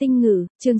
Tinh ngữ, chương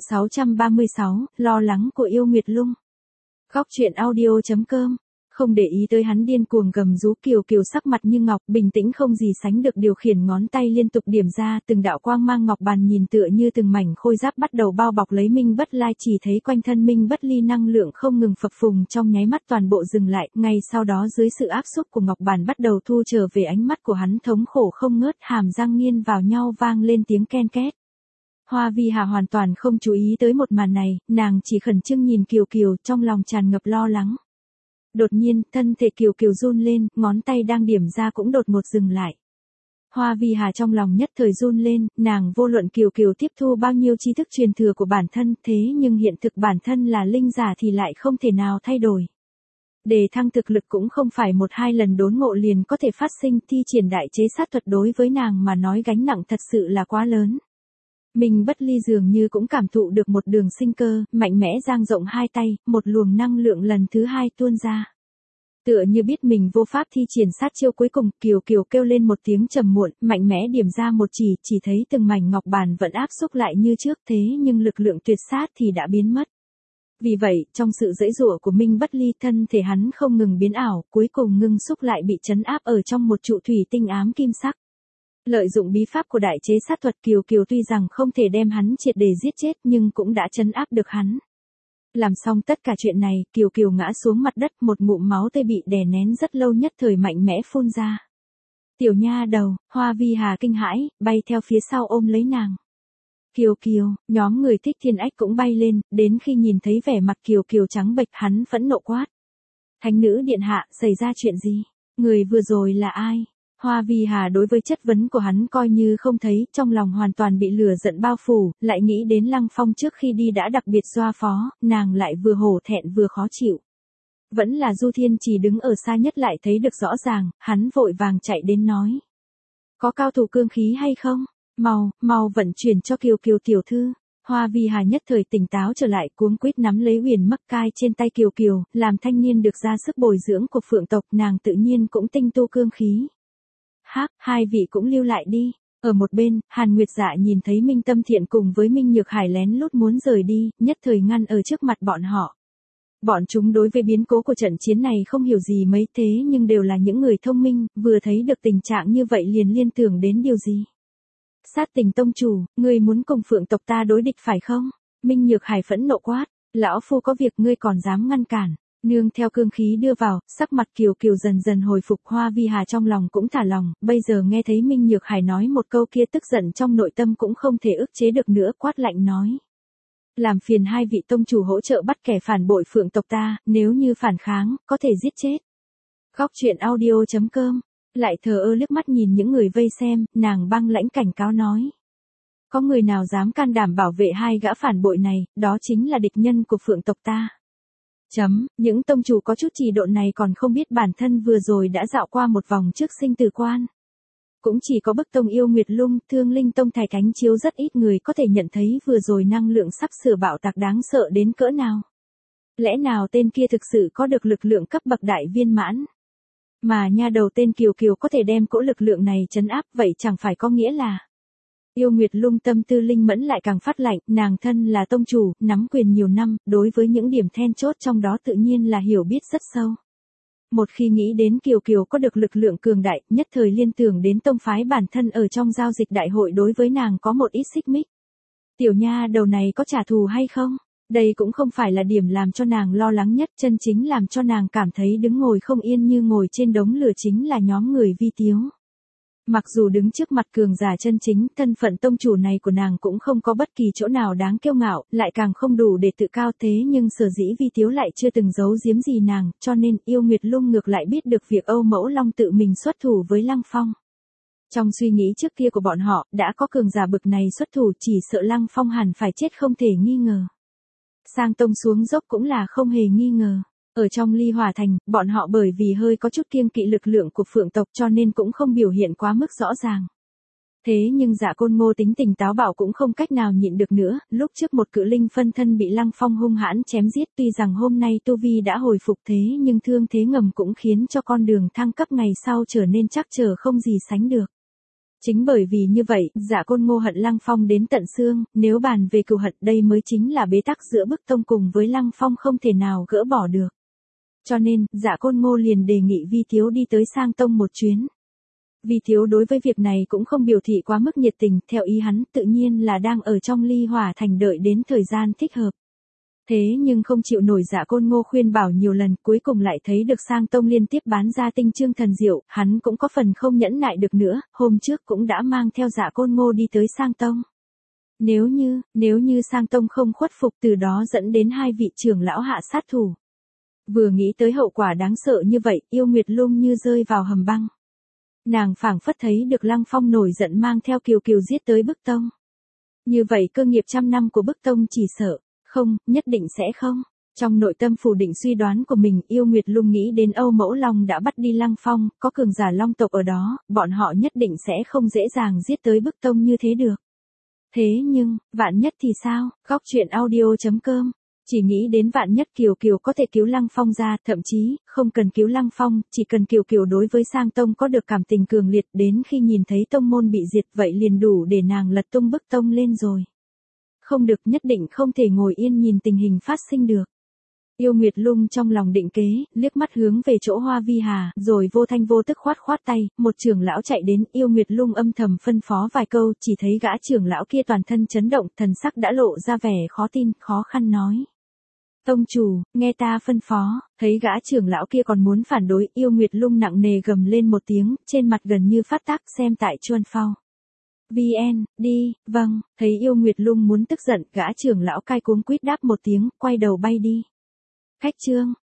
636, lo lắng của Yêu Nguyệt Lung. Góc truyện audio.com. Không để ý tới hắn điên cuồng gầm rú, Kiều Kiều sắc mặt như ngọc, bình tĩnh không gì sánh được, điều khiển ngón tay liên tục điểm ra, từng đạo quang mang ngọc bàn nhìn tựa như từng mảnh khôi giáp bắt đầu bao bọc lấy Minh Bất Lai, chỉ thấy quanh thân Minh Bất Ly năng lượng không ngừng phập phùng, trong nháy mắt toàn bộ dừng lại, ngay sau đó dưới sự áp xúc của ngọc bàn bắt đầu thu trở về, ánh mắt của hắn thống khổ không ngớt, hàm răng nghiến vào nhau vang lên tiếng ken két. Hoa Vi Hà hoàn toàn không chú ý tới một màn này, nàng chỉ khẩn trương nhìn Kiều Kiều, trong lòng tràn ngập lo lắng. Đột nhiên, thân thể Kiều Kiều run lên, ngón tay đang điểm ra cũng đột ngột dừng lại. Hoa Vi Hà trong lòng nhất thời run lên, nàng vô luận Kiều Kiều tiếp thu bao nhiêu tri thức truyền thừa của bản thân, thế nhưng hiện thực bản thân là linh giả thì lại không thể nào thay đổi. Đề thăng thực lực cũng không phải một hai lần đốn ngộ liền có thể phát sinh, thi triển đại chế sát thuật đối với nàng mà nói gánh nặng thật sự là quá lớn. Minh Bất Ly dường như cũng cảm thụ được một đường sinh cơ, mạnh mẽ dang rộng hai tay, một luồng năng lượng lần thứ hai tuôn ra. Tựa như biết mình vô pháp thi triển sát chiêu cuối cùng, Kiều Kiều kêu lên một tiếng trầm muộn, mạnh mẽ điểm ra một chỉ thấy từng mảnh ngọc bàn vẫn áp xúc lại như trước, thế nhưng lực lượng tuyệt sát thì đã biến mất. Vì vậy, trong sự giãy giụa của Minh Bất Ly, thân thể hắn không ngừng biến ảo, cuối cùng ngưng xúc lại bị trấn áp ở trong một trụ thủy tinh ám kim sắc. Lợi dụng bí pháp của đại chế sát thuật, Kiều Kiều tuy rằng không thể đem hắn triệt để giết chết nhưng cũng đã trấn áp được hắn. Làm xong tất cả chuyện này, Kiều Kiều ngã xuống mặt đất, một ngụm máu tươi bị đè nén rất lâu nhất thời mạnh mẽ phun ra. Tiểu nha đầu, Hoa Vi Hà kinh hãi, bay theo phía sau ôm lấy nàng. Kiều Kiều, nhóm người Thích Thiên Ách cũng bay lên, đến khi nhìn thấy vẻ mặt Kiều Kiều trắng bệch, hắn phẫn nộ quát. Thánh nữ điện hạ, xảy ra chuyện gì? Người vừa rồi là ai? Hoa Vi Hà đối với chất vấn của hắn coi như không thấy, trong lòng hoàn toàn bị lửa giận bao phủ, lại nghĩ đến Lăng Phong trước khi đi đã đặc biệt doa phó, nàng lại vừa hổ thẹn vừa khó chịu. Vẫn là Du Thiên Trì đứng ở xa nhất lại thấy được rõ ràng, hắn vội vàng chạy đến nói. Có cao thủ cương khí hay không? Mau vận chuyển cho Kiều Kiều tiểu thư. Hoa Vi Hà nhất thời tỉnh táo trở lại, cuống quýt nắm lấy huyền mắc cai trên tay Kiều Kiều, làm thanh niên được ra sức bồi dưỡng của Phượng tộc, nàng tự nhiên cũng tinh tu cương khí. Hai vị cũng lưu lại đi. Ở một bên, Hàn Nguyệt Dạ nhìn thấy Minh Tâm Thiện cùng với Minh Nhược Hải lén lút muốn rời đi, nhất thời ngăn ở trước mặt bọn họ. Bọn chúng đối với biến cố của trận chiến này không hiểu gì mấy, thế nhưng đều là những người thông minh, vừa thấy được tình trạng như vậy liền liên tưởng đến điều gì. Sát Tình tông chủ, ngươi muốn cùng Phượng tộc ta đối địch phải không? Minh Nhược Hải phẫn nộ quát, lão phu có việc ngươi còn dám ngăn cản. Nương theo cương khí đưa vào, sắc mặt Kiều Kiều dần dần hồi phục, Hoa Vi Hà trong lòng cũng thả lòng, bây giờ nghe thấy Minh Nhược Hải nói một câu kia, tức giận trong nội tâm cũng không thể ức chế được nữa, quát lạnh nói. Làm phiền hai vị tông chủ hỗ trợ bắt kẻ phản bội Phượng tộc ta, nếu như phản kháng, có thể giết chết. Góc truyện audio.com. Lại thờ ơ liếc mắt nhìn những người vây xem, nàng băng lãnh cảnh cáo nói. Có người nào dám can đảm bảo vệ hai gã phản bội này, đó chính là địch nhân của Phượng tộc ta. Những tông chủ có chút trì độ này còn không biết bản thân vừa rồi đã dạo qua một vòng trước sinh tử quan. Cũng chỉ có bức tông Yêu Nguyệt Lung, Thương Linh tông Thái Cánh Chiếu rất ít người có thể nhận thấy vừa rồi năng lượng sắp sửa bạo tạc đáng sợ đến cỡ nào. Lẽ nào tên kia thực sự có được lực lượng cấp bậc đại viên mãn? Mà nha đầu tên Kiều Kiều có thể đem cỗ lực lượng này trấn áp, vậy chẳng phải có nghĩa là... Yêu Nguyệt Lung tâm tư linh mẫn lại càng phát lạnh, nàng thân là tông chủ, nắm quyền nhiều năm, đối với những điểm then chốt trong đó tự nhiên là hiểu biết rất sâu. Một khi nghĩ đến Kiều Kiều có được lực lượng cường đại, nhất thời liên tưởng đến tông phái bản thân ở trong giao dịch đại hội đối với nàng có một ít xích mích. Tiểu nha đầu này có trả thù hay không? Đây cũng không phải là điểm làm cho nàng lo lắng nhất, chân chính làm cho nàng cảm thấy đứng ngồi không yên như ngồi trên đống lửa chính là nhóm người Vi Tiếu. Mặc dù đứng trước mặt cường giả chân chính, thân phận tông chủ này của nàng cũng không có bất kỳ chỗ nào đáng kiêu ngạo, lại càng không đủ để tự cao, thế nhưng sở dĩ Vi Tiếu lại chưa từng giấu giếm gì nàng, cho nên Yêu Nguyệt Lung ngược lại biết được việc Âu Mẫu Long tự mình xuất thủ với Lăng Phong. Trong suy nghĩ trước kia của bọn họ, đã có cường giả bực này xuất thủ, chỉ sợ Lăng Phong hẳn phải chết không thể nghi ngờ. Sang tông xuống dốc cũng là không hề nghi ngờ. Ở trong Ly Hỏa Thành, bọn họ bởi vì hơi có chút kiêng kỵ lực lượng của Phượng tộc cho nên cũng không biểu hiện quá mức rõ ràng. Thế nhưng Dạ Côn Ngô tính tình táo bạo cũng không cách nào nhịn được nữa, lúc trước một cự linh phân thân bị Lăng Phong hung hãn chém giết, tuy rằng hôm nay tu vi đã hồi phục thế nhưng thương thế ngầm cũng khiến cho con đường thăng cấp ngày sau trở nên trắc trở không gì sánh được. Chính bởi vì như vậy, Dạ Côn Ngô hận Lăng Phong đến tận xương, nếu bàn về cừu hận đây mới chính là bế tắc giữa bức tông cùng với Lăng Phong không thể nào gỡ bỏ được. Cho nên, Dạ Côn Ngô liền đề nghị Vi Thiếu đi tới Sang Tông một chuyến. Vi Thiếu đối với việc này cũng không biểu thị quá mức nhiệt tình, theo ý hắn tự nhiên là đang ở trong Ly Hỏa Thành đợi đến thời gian thích hợp. Thế nhưng không chịu nổi Dạ Côn Ngô khuyên bảo nhiều lần, cuối cùng lại thấy được Sang Tông liên tiếp bán ra tinh chương thần diệu, hắn cũng có phần không nhẫn nại được nữa, hôm trước cũng đã mang theo Dạ Côn Ngô đi tới Sang Tông. Nếu như Sang Tông không khuất phục, từ đó dẫn đến hai vị trưởng lão hạ sát thủ. Vừa nghĩ tới hậu quả đáng sợ như vậy, Yêu Nguyệt Lung như rơi vào hầm băng. Nàng phảng phất thấy được Lăng Phong nổi giận mang theo Kiều Kiều giết tới Bức Tông. Như vậy cơ nghiệp trăm năm của Bức Tông chỉ sợ, không, nhất định sẽ không. Trong nội tâm phủ định suy đoán của mình, Yêu Nguyệt Lung nghĩ đến Âu Mẫu Long đã bắt đi Lăng Phong, có cường giả Long tộc ở đó, bọn họ nhất định sẽ không dễ dàng giết tới Bức Tông như thế được. Thế nhưng, vạn nhất thì sao? Góc truyện audio.com Chỉ nghĩ đến vạn nhất Kiều Kiều có thể cứu Lăng Phong ra, thậm chí, không cần cứu Lăng Phong, chỉ cần Kiều Kiều đối với Sang Tông có được cảm tình cường liệt, đến khi nhìn thấy tông môn bị diệt vậy liền đủ để nàng lật tung Bức Tông lên rồi. Không được, nhất định không thể ngồi yên nhìn tình hình phát sinh được. Yêu Nguyệt Lung trong lòng định kế, liếc mắt hướng về chỗ Hoa Vi Hà, rồi vô thanh vô tức khoát tay, một trưởng lão chạy đến, Yêu Nguyệt Lung âm thầm phân phó vài câu, chỉ thấy gã trưởng lão kia toàn thân chấn động, thần sắc đã lộ ra vẻ khó tin, khó khăn nói. Tông chủ, nghe ta phân phó, thấy gã trưởng lão kia còn muốn phản đối, Yêu Nguyệt Lung nặng nề gầm lên một tiếng, trên mặt gần như phát tác, xem tại Chuan Phao. VN, đi, vâng, thấy Yêu Nguyệt Lung muốn tức giận, gã trưởng lão cai cuống quýt đáp một tiếng, quay đầu bay đi. Khách chương.